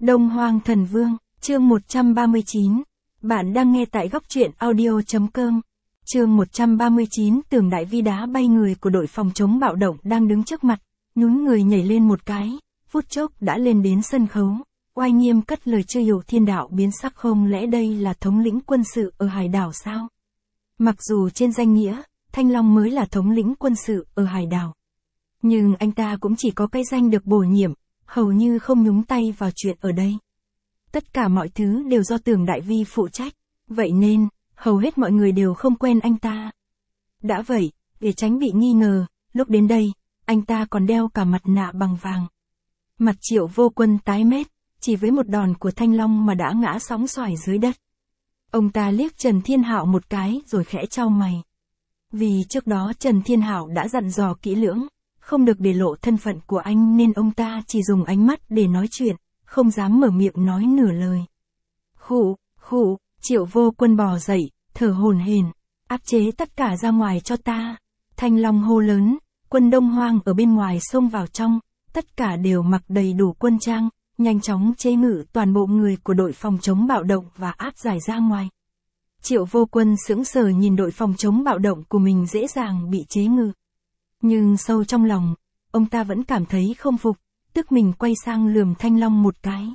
Đông Hoang Thần Vương, chương 139. Bạn đang nghe tại góc truyện audio.com. Chương 139, Tưởng Đại Vi đá bay người của đội phòng chống bạo động đang đứng trước mặt, nhún người nhảy lên một cái, phút chốc đã lên đến sân khấu, oai nghiêm cất lời chưa hiểu thiên đạo biến sắc, không lẽ đây là thống lĩnh quân sự ở hải đảo sao? Mặc dù trên danh nghĩa, Thanh Long mới là thống lĩnh quân sự ở hải đảo, nhưng anh ta cũng chỉ có cái danh được bổ nhiệm, hầu như không nhúng tay vào chuyện ở đây. Tất cả mọi thứ đều do Tưởng Đại Vi phụ trách, vậy nên, hầu hết mọi người đều không quen anh ta. Đã vậy, để tránh bị nghi ngờ, lúc đến đây, anh ta còn đeo cả mặt nạ bằng vàng. Mặt Triệu Vô Quân tái mét, chỉ với một đòn của Thanh Long mà đã ngã sóng xoài dưới đất. Ông ta liếc Trần Thiên Hạo một cái rồi khẽ chau mày. Vì trước đó Trần Thiên Hạo đã dặn dò kỹ lưỡng, không được để lộ thân phận của anh nên ông ta chỉ dùng ánh mắt để nói chuyện, không dám mở miệng nói nửa lời. Khụ, Triệu Vô Quân bò dậy, thở hổn hển, áp chế tất cả ra ngoài cho ta. Thanh Long hô lớn, quân Đông Hoang ở bên ngoài xông vào trong, tất cả đều mặc đầy đủ quân trang, nhanh chóng chế ngự toàn bộ người của đội phòng chống bạo động và áp giải ra ngoài. Triệu Vô Quân sững sờ nhìn đội phòng chống bạo động của mình dễ dàng bị chế ngự. Nhưng sâu trong lòng, ông ta vẫn cảm thấy không phục, tức mình quay sang lườm Thanh Long một cái.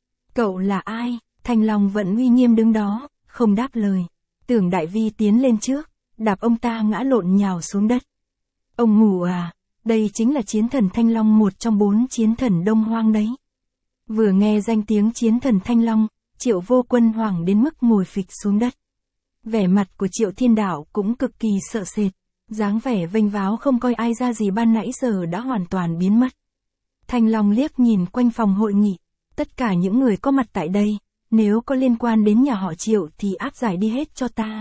Cậu là ai? Thanh Long vẫn uy nghiêm đứng đó, không đáp lời. Tưởng Đại Vi tiến lên trước, đạp ông ta ngã lộn nhào xuống đất. Ông ngủ à? Đây chính là chiến thần Thanh Long, một trong 4 chiến thần Đông Hoang đấy. Vừa nghe danh tiếng chiến thần Thanh Long, Triệu Vô Quân hoảng đến mức ngồi phịch xuống đất. Vẻ mặt của Triệu Thiên Đạo cũng cực kỳ sợ sệt, dáng vẻ vênh váo không coi ai ra gì ban nãy giờ đã hoàn toàn biến mất. Thanh Long liếc nhìn quanh phòng hội nghị, tất cả những người có mặt tại đây, nếu có liên quan đến nhà họ Triệu thì áp giải đi hết cho ta.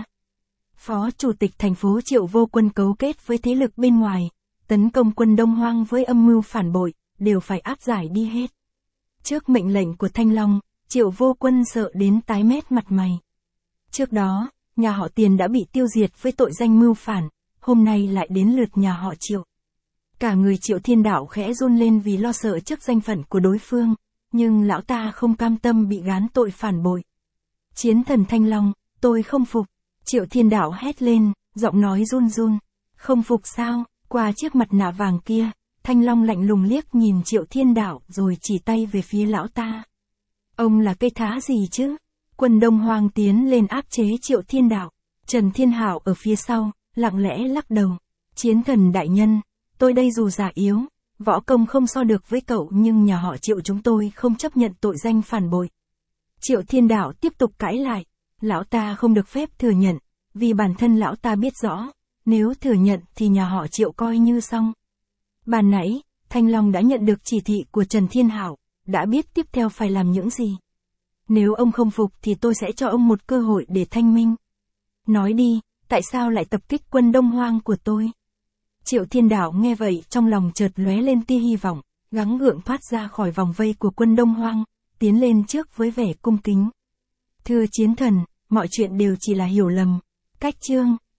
Phó Chủ tịch thành phố Triệu Vô Quân cấu kết với thế lực bên ngoài, tấn công quân Đông Hoang với âm mưu phản bội, đều phải áp giải đi hết. Trước mệnh lệnh của Thanh Long, Triệu Vô Quân sợ đến tái mét mặt mày. Trước đó, nhà họ Tiền đã bị tiêu diệt với tội danh mưu phản, hôm nay lại đến lượt nhà họ Triệu. Cả người Triệu Thiên Đạo khẽ run lên vì lo sợ trước danh phận của đối phương, nhưng lão ta không cam tâm bị gán tội phản bội. Chiến thần Thanh Long, tôi không phục. Triệu Thiên Đạo hét lên, giọng nói run run. Không phục sao? Qua chiếc mặt nạ vàng kia, Thanh Long lạnh lùng liếc nhìn Triệu Thiên Đạo rồi chỉ tay về phía lão ta. Ông là cây thá gì chứ? Quân Đông Hoang tiến lên áp chế Triệu Thiên Đạo. Trần Thiên Hạo ở phía sau, lặng lẽ lắc đầu. Chiến thần đại nhân, tôi đây dù già yếu, võ công không so được với cậu, nhưng nhà họ Triệu chúng tôi không chấp nhận tội danh phản bội. Triệu Thiên Đạo tiếp tục cãi lại. Lão ta không được phép thừa nhận, vì bản thân lão ta biết rõ, nếu thừa nhận thì nhà họ Triệu coi như xong. Ban nãy, Thanh Long đã nhận được chỉ thị của Trần Thiên Hạo, đã biết tiếp theo phải làm những gì. Nếu ông không phục thì tôi sẽ cho ông một cơ hội để thanh minh. Nói đi, tại sao lại tập kích quân Đông Hoang của tôi? Triệu Thiên Đạo nghe vậy trong lòng chợt lóe lên tia hy vọng, gắng gượng thoát ra khỏi vòng vây của quân Đông Hoang, tiến lên trước với vẻ cung kính. Thưa chiến thần, mọi chuyện đều chỉ là hiểu lầm. Cách chương